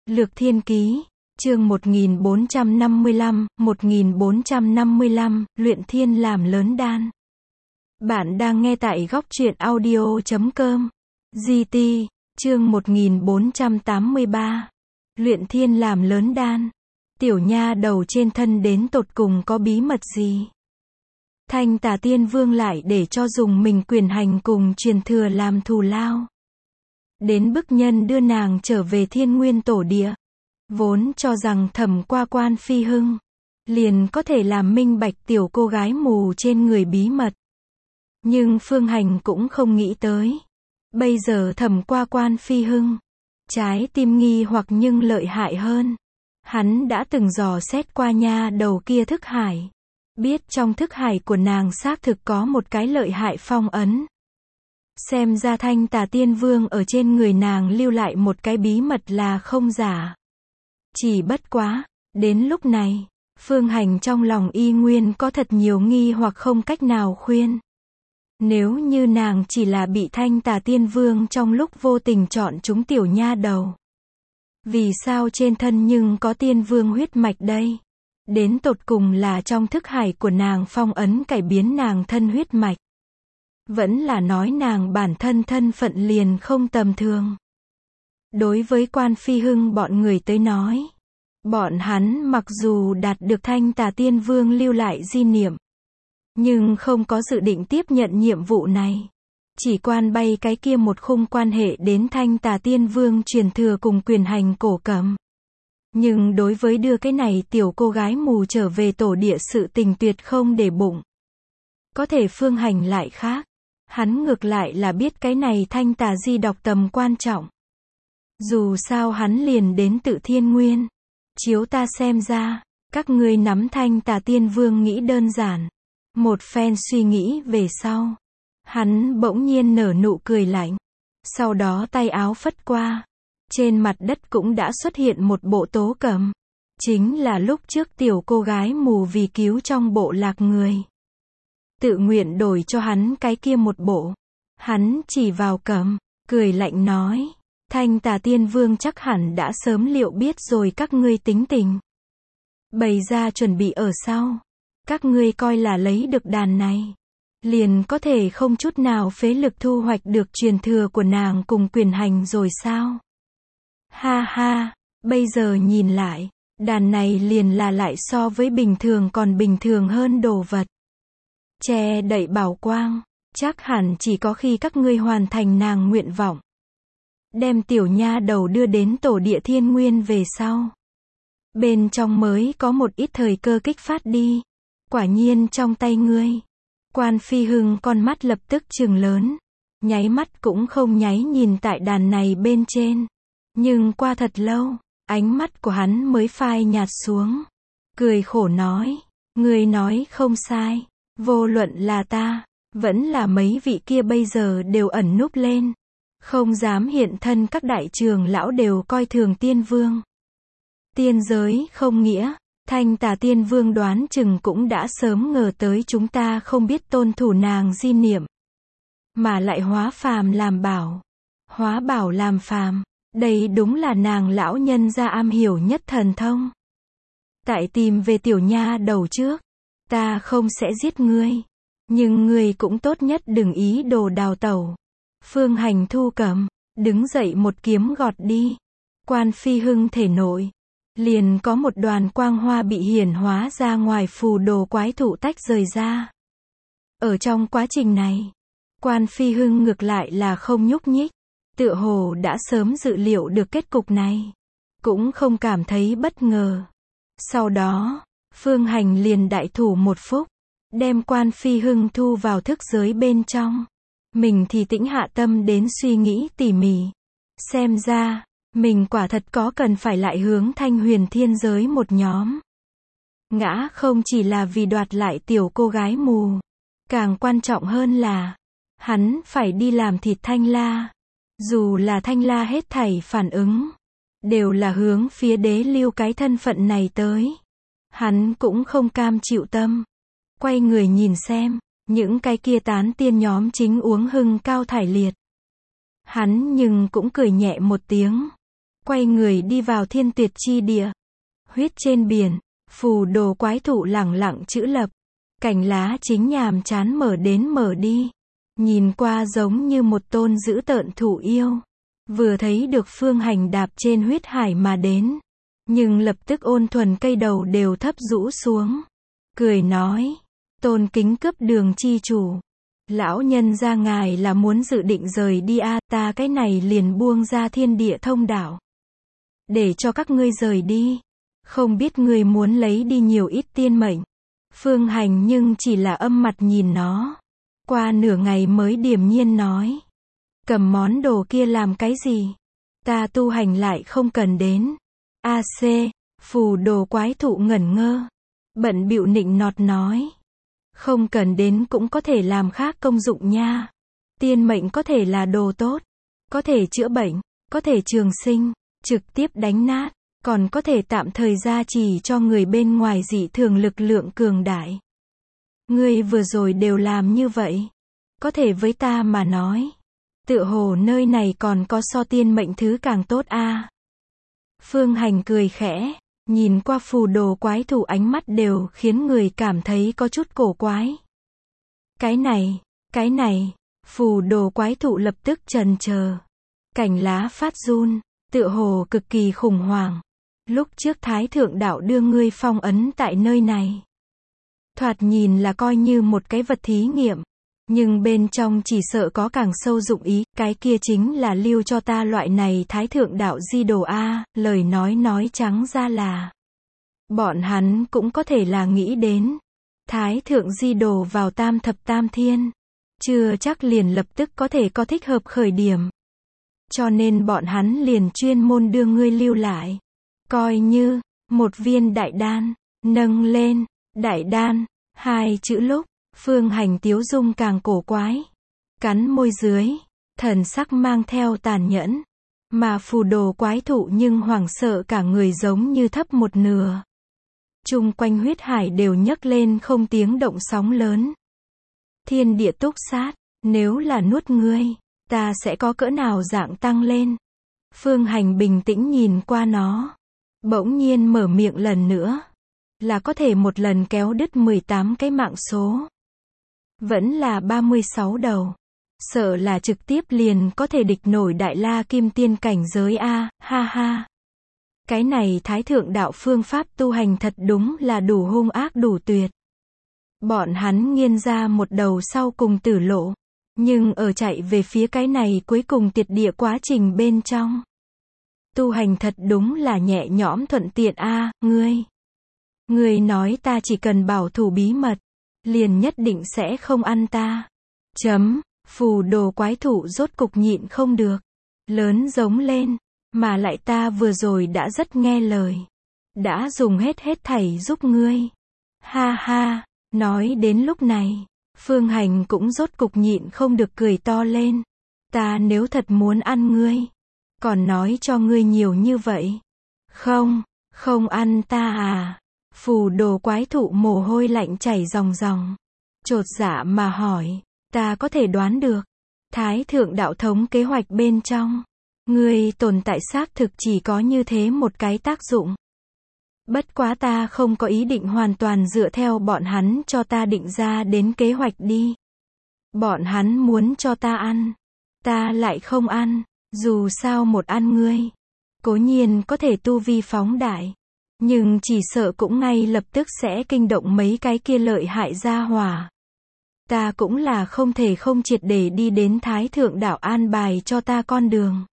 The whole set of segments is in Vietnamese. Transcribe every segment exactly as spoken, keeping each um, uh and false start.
Lược Thiên Ký, chương một nghìn bốn trăm năm mươi lăm, một nghìn bốn trăm năm mươi lăm, luyện thiên làm lớn đan. Bạn đang nghe tại góc truyện audio chấm com. giê tê, chương một nghìn bốn trăm tám mươi ba. Luyện thiên làm lớn đan. Tiểu nha đầu trên thân đến tột cùng có bí mật gì? Thanh Tà Tiên Vương lại để cho dùng mình quyền hành cùng truyền thừa làm thù lao. Đến bức nhân đưa nàng trở về Thiên Nguyên Tổ Địa. Vốn cho rằng thẩm qua Quan Phi Hưng liền có thể làm minh bạch tiểu cô gái mù trên người bí mật. Nhưng Phương Hành cũng không nghĩ tới. Bây giờ thẩm qua Quan Phi Hưng, trái tim nghi hoặc nhưng lợi hại hơn. Hắn đã từng dò xét qua nha đầu kia thức hải. Biết trong thức hải của nàng xác thực có một cái lợi hại phong ấn. Xem ra Thanh Tà Tiên Vương ở trên người nàng lưu lại một cái bí mật là không giả. Chỉ bất quá, đến lúc này, Phương Hành trong lòng y nguyên có thật nhiều nghi hoặc không cách nào khuyên. Nếu như nàng chỉ là bị Thanh Tà Tiên Vương trong lúc vô tình chọn chúng tiểu nha đầu. Vì sao trên thân nhưng có tiên vương huyết mạch đây? Đến tột cùng là trong thức hải của nàng phong ấn cải biến nàng thân huyết mạch. Vẫn là nói nàng bản thân thân phận liền không tầm thường. Đối với Quan Phi Hưng bọn người tới nói, bọn hắn mặc dù đạt được Thanh Tà Tiên Vương lưu lại di niệm, nhưng không có dự định tiếp nhận nhiệm vụ này. Chỉ quan bay cái kia một khung quan hệ đến Thanh Tà Tiên Vương truyền thừa cùng quyền hành cổ cầm. Nhưng đối với đưa cái này tiểu cô gái mù trở về tổ địa sự tình tuyệt không để bụng. Có thể Phương Hành lại khác. Hắn ngược lại là biết cái này Thanh Tà di đọc tầm quan trọng. Dù sao hắn liền đến tự Thiên Nguyên. Chiếu ta xem ra, các ngươi nắm Thanh Tà Tiên Vương nghĩ đơn giản. Một phen suy nghĩ về sau. Hắn bỗng nhiên nở nụ cười lạnh. Sau đó tay áo phất qua. Trên mặt đất cũng đã xuất hiện một bộ tố cầm. Chính là lúc trước tiểu cô gái mù vì cứu trong bộ lạc người. Tự nguyện đổi cho hắn cái kia một bộ. Hắn chỉ vào cầm, cười lạnh nói. Thanh Tà Tiên Vương chắc hẳn đã sớm liệu biết rồi các ngươi tính tình. Bày ra chuẩn bị ở sau. Các ngươi coi là lấy được đàn này. Liền có thể không chút nào phế lực thu hoạch được truyền thừa của nàng cùng quyền hành rồi sao? Ha ha, bây giờ nhìn lại, đàn này liền là lại so với bình thường còn bình thường hơn đồ vật. Che đậy bảo quang, chắc hẳn chỉ có khi các ngươi hoàn thành nàng nguyện vọng. Đem tiểu nha đầu đưa đến tổ địa Thiên Nguyên về sau. Bên trong mới có một ít thời cơ kích phát đi. Quả nhiên trong tay ngươi. Quan Phi Hưng con mắt lập tức trừng lớn. Nháy mắt cũng không nháy nhìn tại đàn này bên trên. Nhưng qua thật lâu, ánh mắt của hắn mới phai nhạt xuống. Cười khổ nói, ngươi nói không sai. Vô luận là ta, vẫn là mấy vị kia bây giờ đều ẩn núp lên. Không dám hiện thân, các đại trưởng lão đều coi thường tiên vương. Tiên giới không nghĩa, Thanh Tà Tiên Vương đoán chừng cũng đã sớm ngờ tới chúng ta không biết tôn thủ nàng di niệm. Mà lại hóa phàm làm bảo. Hóa bảo làm phàm. Đây đúng là nàng lão nhân gia am hiểu nhất thần thông. Tại tìm về tiểu nha đầu trước. Ta không sẽ giết ngươi. Nhưng ngươi cũng tốt nhất đừng ý đồ đào tẩu. Phương Hành thu cầm. Đứng dậy một kiếm gọt đi. Quan Phi Hưng thể nội. Liền có một đoàn quang hoa bị hiển hóa ra ngoài phù đồ quái thụ tách rời ra. Ở trong quá trình này. Quan Phi Hưng ngược lại là không nhúc nhích. Tựa hồ đã sớm dự liệu được kết cục này. Cũng không cảm thấy bất ngờ. Sau đó, Phương Hành liền đại thủ một phúc. Đem Quan Phi Hưng thu vào thức giới bên trong. Mình thì tĩnh hạ tâm đến suy nghĩ tỉ mỉ. Xem ra, mình quả thật có cần phải lại hướng Thanh Huyền Thiên giới một nhóm. Ngã không chỉ là vì đoạt lại tiểu cô gái mù. Càng quan trọng hơn là, hắn phải đi làm thịt Thanh La. Dù là Thanh La hết thảy phản ứng, đều là hướng phía đế lưu cái thân phận này tới. Hắn cũng không cam chịu tâm. Quay người nhìn xem, những cái kia tán tiên nhóm chính uống hưng cao thải liệt. Hắn nhưng cũng cười nhẹ một tiếng. quay người đi vào thiên tuyệt chi địa. Huyết trên biển, phù đồ quái thụ lẳng lặng chữ lập. Cành lá chính nhàm chán mở đến mở đi. Nhìn qua giống như một tôn dữ tợn thụ yêu. Vừa thấy được Phương Hành đạp trên huyết hải mà đến. Nhưng lập tức ôn thuần cây đầu đều thấp rũ xuống. Cười nói, tôn kính cướp đường chi chủ. Lão nhân ra ngài là muốn dự định rời đi a, ta cái này liền buông ra thiên địa thông đạo. Để cho các ngươi rời đi. Không biết ngươi muốn lấy đi nhiều ít tiên mệnh. Phương Hành nhưng chỉ là âm mặt nhìn nó. Qua nửa ngày mới điềm nhiên nói. Cầm món đồ kia làm cái gì? Ta tu hành lại không cần đến. a xê, phù đồ quái thụ ngẩn ngơ. Bận bịu nịnh nọt nói. Không cần đến cũng có thể làm khác công dụng nha. Tiên mệnh có thể là đồ tốt. Có thể chữa bệnh, có thể trường sinh, trực tiếp đánh nát. Còn có thể tạm thời gia trì cho người bên ngoài dị thường lực lượng cường đại. Ngươi vừa rồi đều làm như vậy. Có thể với ta mà nói. Tựa hồ nơi này còn có so tiên mệnh thứ càng tốt a. À. Phương Hành cười khẽ. Nhìn qua phù đồ quái thụ ánh mắt đều khiến người cảm thấy có chút cổ quái. Cái này, cái này, phù đồ quái thụ lập tức chần chờ. Cành lá phát run, tựa hồ cực kỳ khủng hoảng. Lúc trước Thái Thượng Đạo đưa ngươi phong ấn tại nơi này. Thoạt nhìn là coi như một cái vật thí nghiệm. Nhưng bên trong chỉ sợ có càng sâu dụng ý, cái kia chính là lưu cho ta loại này Thái Thượng Đạo di đồ a, lời nói nói trắng ra là. Bọn hắn cũng có thể là nghĩ đến. Thái Thượng di đồ vào tam thập tam thiên. Chưa chắc liền lập tức có thể có thích hợp khởi điểm. Cho nên bọn hắn liền chuyên môn đưa ngươi lưu lại. Coi như, một viên đại đan, nâng lên, đại đan, hai chữ lúc, Phương Hành tiếu dung càng cổ quái. Cắn môi dưới, thần sắc mang theo tàn nhẫn. Mà phù đồ quái thụ nhưng hoảng sợ cả người giống như thấp một nửa. Chung quanh huyết hải đều nhấc lên không tiếng động sóng lớn. Thiên địa túc sát, nếu là nuốt ngươi, ta sẽ có cỡ nào dạng tăng lên. Phương Hành bình tĩnh nhìn qua nó. Bỗng nhiên mở miệng lần nữa. Là có thể một lần kéo đứt mười tám cái mạng số. Vẫn là ba mươi sáu đầu. Sợ là trực tiếp liền có thể địch nổi đại la kim tiên cảnh giới a, ha ha. Cái này Thái Thượng Đạo phương pháp tu hành thật đúng là đủ hung ác đủ tuyệt. Bọn hắn nghiên ra một đầu sau cùng tử lộ. Nhưng ở chạy về phía cái này cuối cùng tiệt địa quá trình bên trong. Tu hành thật đúng là nhẹ nhõm thuận tiện a, à, ngươi. Ngươi nói ta chỉ cần bảo thủ bí mật, liền nhất định sẽ không ăn ta. Chấm, phù đồ quái thụ rốt cục nhịn không được. Lớn giống lên, mà lại ta vừa rồi đã rất nghe lời. Đã dùng hết hết thảy giúp ngươi. Ha ha, nói đến lúc này, Phương Hành cũng rốt cục nhịn không được cười to lên. Ta nếu thật muốn ăn ngươi, còn nói cho ngươi nhiều như vậy. Không, không ăn ta à. Phù đồ quái thụ mồ hôi lạnh chảy ròng ròng. Chột dạ mà hỏi, ta có thể đoán được. Thái Thượng Đạo thống kế hoạch bên trong. Ngươi tồn tại xác thực chỉ có như thế một cái tác dụng. Bất quá ta không có ý định hoàn toàn dựa theo bọn hắn cho ta định ra đến kế hoạch đi. Bọn hắn muốn cho ta ăn. Ta lại không ăn. Dù sao một ăn ngươi, cố nhiên có thể tu vi phóng đại. Nhưng chỉ sợ cũng ngay lập tức sẽ kinh động mấy cái kia lợi hại gia hỏa. Ta cũng là không thể không triệt để đi đến Thái Thượng Đạo an bài cho ta con đường.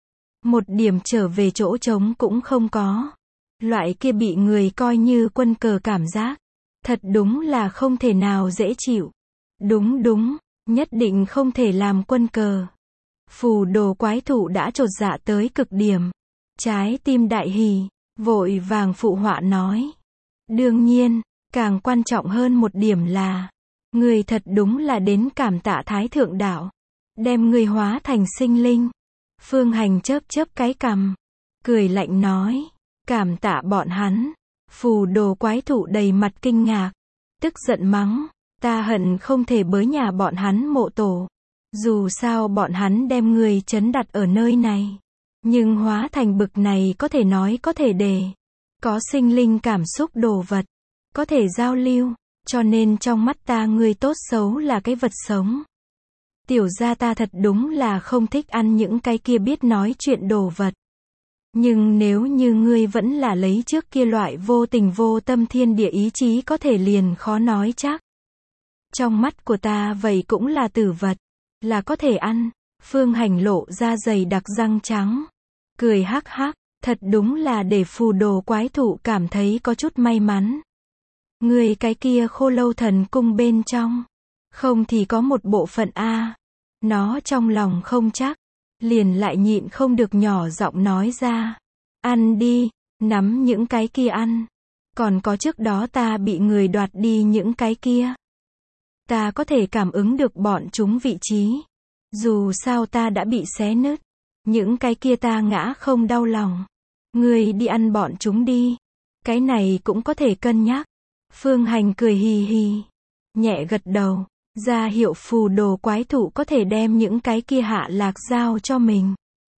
Một điểm trở về chỗ trống cũng không có. Loại kia bị người coi như quân cờ cảm giác. Thật đúng là không thể nào dễ chịu. Đúng đúng, nhất định không thể làm quân cờ. Phù đồ quái thụ đã chột dạ tới cực điểm. Trái tim đại hỉ, vội vàng phụ họa nói. Đương nhiên, càng quan trọng hơn một điểm là, người thật đúng là đến cảm tạ Thái Thượng Đạo. Đem người hóa thành sinh linh. Phương Hành chớp chớp cái cằm. Cười lạnh nói. Cảm tạ bọn hắn. Phù đồ quái thụ đầy mặt kinh ngạc. Tức giận mắng. Ta hận không thể bới nhà bọn hắn mộ tổ. Dù sao bọn hắn đem người trấn đặt ở nơi này. Nhưng hóa thành bực này có thể nói có thể để, có sinh linh cảm xúc đồ vật, có thể giao lưu, cho nên trong mắt ta ngươi tốt xấu là cái vật sống. Tiểu gia ta thật đúng là không thích ăn những cái kia biết nói chuyện đồ vật. Nhưng nếu như ngươi vẫn là lấy trước kia loại vô tình vô tâm thiên địa ý chí có thể liền khó nói chắc. Trong mắt của ta vậy cũng là tử vật, là có thể ăn. Phương Hành lộ ra dày đặc răng trắng, cười hắc hắc, thật đúng là để phù đồ quái thụ cảm thấy có chút may mắn. Ngươi cái kia Khô Lâu Thần Cung bên trong, không thì có một bộ phận a. Nó trong lòng không chắc, liền lại nhịn không được nhỏ giọng nói ra. Ăn đi, nắm những cái kia ăn. Còn có trước đó ta bị người đoạt đi những cái kia. Ta có thể cảm ứng được bọn chúng vị trí. Dù sao ta đã bị xé nứt. Những cái kia ta ngã không đau lòng. Ngươi đi ăn bọn chúng đi. Cái này cũng có thể cân nhắc. Phương Hành cười hì hì. Nhẹ gật đầu. Ra hiệu phù đồ quái thụ có thể đem những cái kia hạ lạc giao cho mình.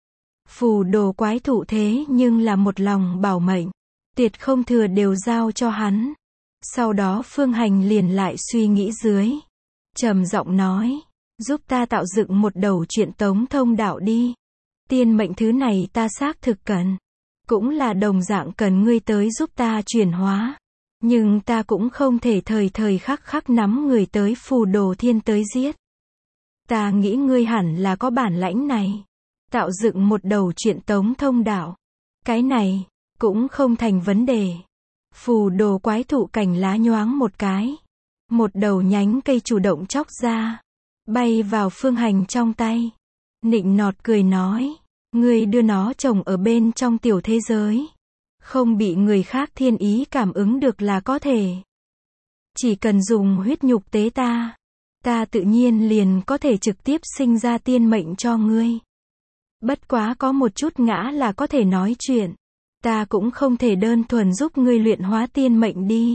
Phù đồ quái thụ thế nhưng là một lòng bảo mệnh. Tuyệt không thừa đều giao cho hắn. Sau đó Phương Hành liền lại suy nghĩ dưới. Trầm giọng nói. Giúp ta tạo dựng một đầu chuyện tống thông đạo đi. Tiên mệnh thứ này ta xác thực cần. Cũng là đồng dạng cần ngươi tới giúp ta chuyển hóa. Nhưng ta cũng không thể thời thời khắc khắc nắm người tới phù đồ thiên tới giết. Ta nghĩ ngươi hẳn là có bản lãnh này. Tạo dựng một đầu chuyện tống thông đạo. Cái này, cũng không thành vấn đề. Phù đồ quái thụ cành lá nhoáng một cái. Một đầu nhánh cây chủ động chóc ra. Bay vào Phương Hành trong tay. Nịnh nọt cười nói. Ngươi đưa nó trồng ở bên trong tiểu thế giới. Không bị người khác thiên ý cảm ứng được là có thể. Chỉ cần dùng huyết nhục tế ta. Ta tự nhiên liền có thể trực tiếp sinh ra tiên mệnh cho ngươi. Bất quá có một chút ngã là có thể nói chuyện. Ta cũng không thể đơn thuần giúp ngươi luyện hóa tiên mệnh đi.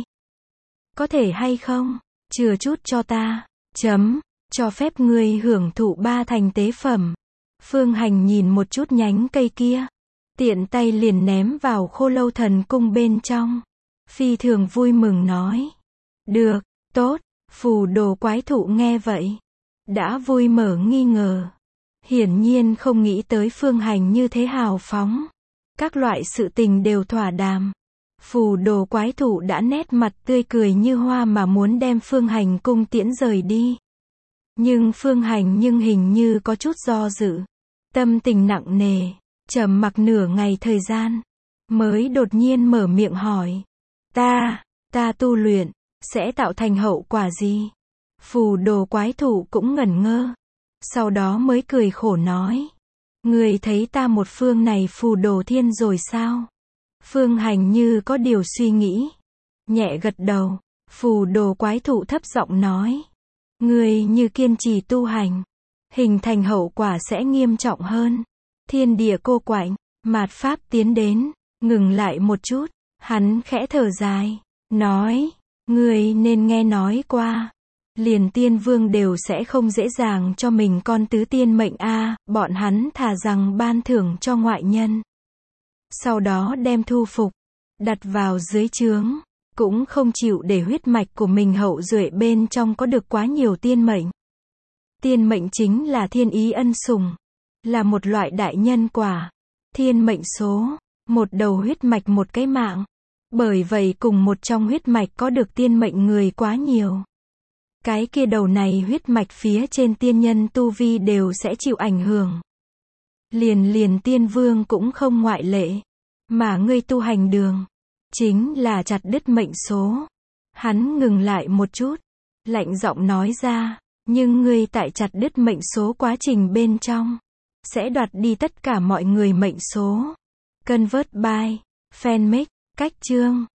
Có thể hay không? Chừa chút cho ta. Chấm. Cho phép ngươi hưởng thụ ba thành tế phẩm. Phương Hành nhìn một chút nhánh cây kia. Tiện tay liền ném vào Khô Lâu Thần Cung bên trong. Phi thường vui mừng nói. Được, tốt. Phù đồ quái thụ nghe vậy. Đã vui mở nghi ngờ. Hiển nhiên không nghĩ tới Phương Hành như thế hào phóng. Các loại sự tình đều thỏa đàm. Phù đồ quái thụ đã nét mặt tươi cười như hoa mà muốn đem Phương Hành cung tiễn rời đi. Nhưng Phương Hành nhưng hình như có chút do dự. Tâm tình nặng nề. Trầm mặc nửa ngày thời gian. Mới đột nhiên mở miệng hỏi. Ta, ta tu luyện, sẽ tạo thành hậu quả gì? Phù đồ quái thụ cũng ngẩn ngơ. Sau đó mới cười khổ nói. Người thấy ta một phương này phù đồ thiên rồi sao? Phương Hành như có điều suy nghĩ. Nhẹ gật đầu. Phù đồ quái thụ thấp giọng nói. Người như kiên trì tu hành. Hình thành hậu quả sẽ nghiêm trọng hơn. Thiên địa cô quạnh. Mạt pháp tiến đến. Ngừng lại một chút. Hắn khẽ thở dài. Nói. Người nên nghe nói qua. Liền tiên vương đều sẽ không dễ dàng cho mình con tứ tiên mệnh a, bọn hắn thà rằng ban thưởng cho ngoại nhân. Sau đó đem thu phục, đặt vào dưới trướng, cũng không chịu để huyết mạch của mình hậu duệ bên trong có được quá nhiều tiên mệnh. Tiên mệnh chính là thiên ý ân sủng, là một loại đại nhân quả, thiên mệnh số, một đầu huyết mạch một cái mạng. Bởi vậy cùng một trong huyết mạch có được tiên mệnh người quá nhiều. Cái kia đầu này huyết mạch phía trên tiên nhân tu vi đều sẽ chịu ảnh hưởng. Liền liền tiên vương cũng không ngoại lệ. Mà ngươi tu hành đường, chính là chặt đứt mệnh số. Hắn ngừng lại một chút, lạnh giọng nói ra, nhưng ngươi tại chặt đứt mệnh số quá trình bên trong, sẽ đoạt đi tất cả mọi người mệnh số. Convert by, fanmade, cách chương.